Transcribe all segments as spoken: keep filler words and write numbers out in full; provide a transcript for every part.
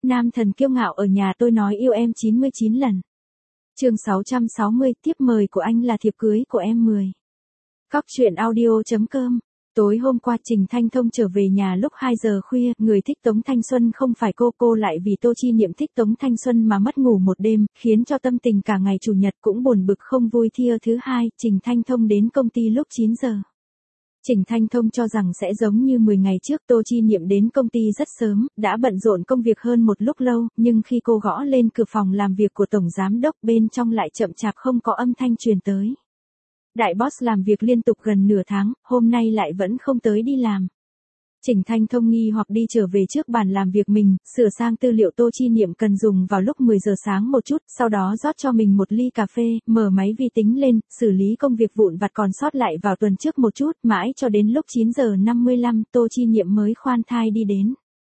Nam thần kiêu ngạo ở nhà tôi nói yêu em chín mươi chín lần. Chương sáu trăm sáu mươi, tiếp mời của anh là thiệp cưới của em mười. Cóc truyện audio chấm com. Tối hôm qua Trình Thanh Thông trở về nhà lúc hai giờ khuya, người thích Tống Thanh Xuân không phải cô, cô lại vì Tô Chi Niệm thích Tống Thanh Xuân mà mất ngủ một đêm, khiến cho tâm tình cả ngày chủ nhật cũng buồn bực không vui. Thia thứ hai, Trình Thanh Thông đến công ty lúc chín giờ. Trình Thanh Thông cho rằng sẽ giống như mười ngày trước, Tô Chi Niệm đến công ty rất sớm, đã bận rộn công việc hơn một lúc lâu, nhưng khi cô gõ lên cửa phòng làm việc của Tổng Giám Đốc, bên trong lại chậm chạp không có âm thanh truyền tới. Đại boss làm việc liên tục gần nửa tháng, hôm nay lại vẫn không tới đi làm. Trình Thanh Thông nghi hoặc đi trở về trước bàn làm việc mình, sửa sang tư liệu Tô Chi Niệm cần dùng vào lúc mười giờ sáng một chút, sau đó rót cho mình một ly cà phê, mở máy vi tính lên, xử lý công việc vụn vặt còn sót lại vào tuần trước một chút, mãi cho đến lúc chín giờ năm mươi lăm, Tô Chi Niệm mới khoan thai đi đến.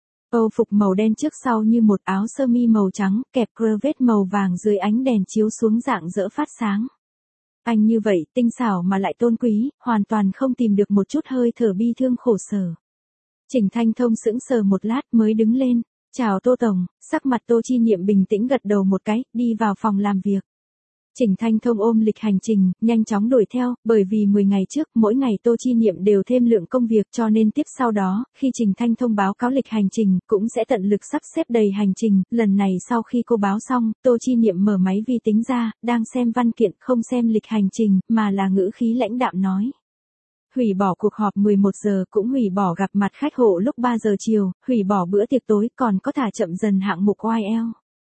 Âu phục màu đen trước sau như một áo sơ mi màu trắng, kẹp crevette màu vàng dưới ánh đèn chiếu xuống rạng rỡ phát sáng. Anh như vậy, tinh xảo mà lại tôn quý, hoàn toàn không tìm được một chút hơi thở bi thương khổ sở. Trình Thanh Thông sững sờ một lát mới đứng lên. Chào Tô Tổng, sắc mặt Tô Chi Niệm bình tĩnh gật đầu một cái, đi vào phòng làm việc. Trình Thanh Thông ôm lịch hành trình, nhanh chóng đuổi theo, bởi vì mười ngày trước, mỗi ngày Tô Chi Niệm đều thêm lượng công việc cho nên tiếp sau đó, khi Trình Thanh Thông báo cáo lịch hành trình, cũng sẽ tận lực sắp xếp đầy hành trình. Lần này sau khi cô báo xong, Tô Chi Niệm mở máy vi tính ra, đang xem văn kiện không xem lịch hành trình, mà là ngữ khí lãnh đạm nói. Hủy bỏ cuộc họp mười một giờ, cũng hủy bỏ gặp mặt khách hộ lúc ba giờ chiều, hủy bỏ bữa tiệc tối, còn có thả chậm dần hạng mục o i eo.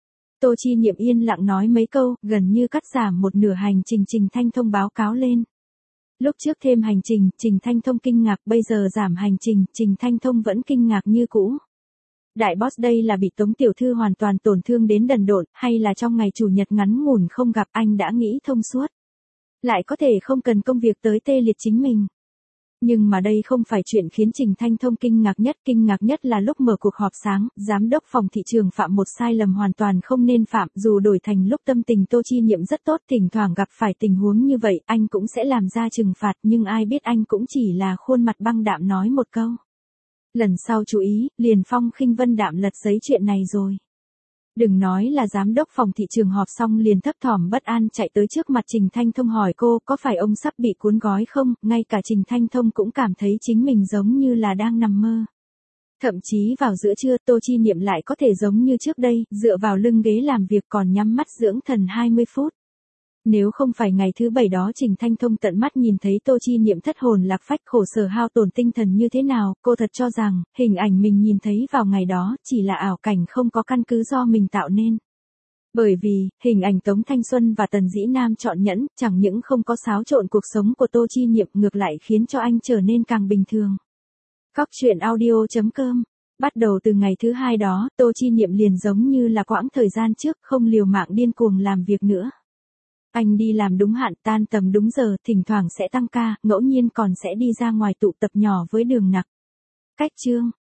Tô Chi Niệm yên lặng nói mấy câu, gần như cắt giảm một nửa hành trình. Trình Thanh Thông báo cáo lên. Lúc trước thêm hành trình, Trình Thanh Thông kinh ngạc, bây giờ giảm hành trình, Trình Thanh Thông vẫn kinh ngạc như cũ. Đại boss đây là bị Tống tiểu thư hoàn toàn tổn thương đến đần độn, hay là trong ngày chủ nhật ngắn ngủn không gặp anh đã nghĩ thông suốt. Lại có thể không cần công việc tới tê liệt chính mình. Nhưng mà đây không phải chuyện khiến Trình Thanh Thông kinh ngạc nhất, kinh ngạc nhất là lúc mở cuộc họp sáng, giám đốc phòng thị trường phạm một sai lầm hoàn toàn không nên phạm, dù đổi thành lúc tâm tình Tô Chi Niệm rất tốt, thỉnh thoảng gặp phải tình huống như vậy, anh cũng sẽ làm ra trừng phạt, nhưng ai biết anh cũng chỉ là khuôn mặt băng đạm nói một câu. Lần sau chú ý, liền phong khinh vân đạm lật giấy chuyện này rồi. Đừng nói là giám đốc phòng thị trường họp xong liền thấp thỏm bất an chạy tới trước mặt Trình Thanh Thông hỏi cô có phải ông sắp bị cuốn gói không, ngay cả Trình Thanh Thông cũng cảm thấy chính mình giống như là đang nằm mơ. Thậm chí vào giữa trưa Tô Chi Niệm lại có thể giống như trước đây, dựa vào lưng ghế làm việc còn nhắm mắt dưỡng thần hai mươi phút. Nếu không phải ngày thứ bảy đó Trình Thanh Thông tận mắt nhìn thấy Tô Chi Niệm thất hồn lạc phách khổ sở hao tổn tinh thần như thế nào, cô thật cho rằng, hình ảnh mình nhìn thấy vào ngày đó, chỉ là ảo cảnh không có căn cứ do mình tạo nên. Bởi vì, hình ảnh Tống Thanh Xuân và Tần Dĩ Nam trọn nhẫn, chẳng những không có xáo trộn cuộc sống của Tô Chi Niệm ngược lại khiến cho anh trở nên càng bình thường. Cóc truyện audio chấm com. Bắt đầu từ ngày thứ hai đó, Tô Chi Niệm liền giống như là quãng thời gian trước, không liều mạng điên cuồng làm việc nữa. Anh đi làm đúng hạn, tan tầm đúng giờ, thỉnh thoảng sẽ tăng ca, ngẫu nhiên còn sẽ đi ra ngoài tụ tập nhỏ với Đường Nặc. Cách chương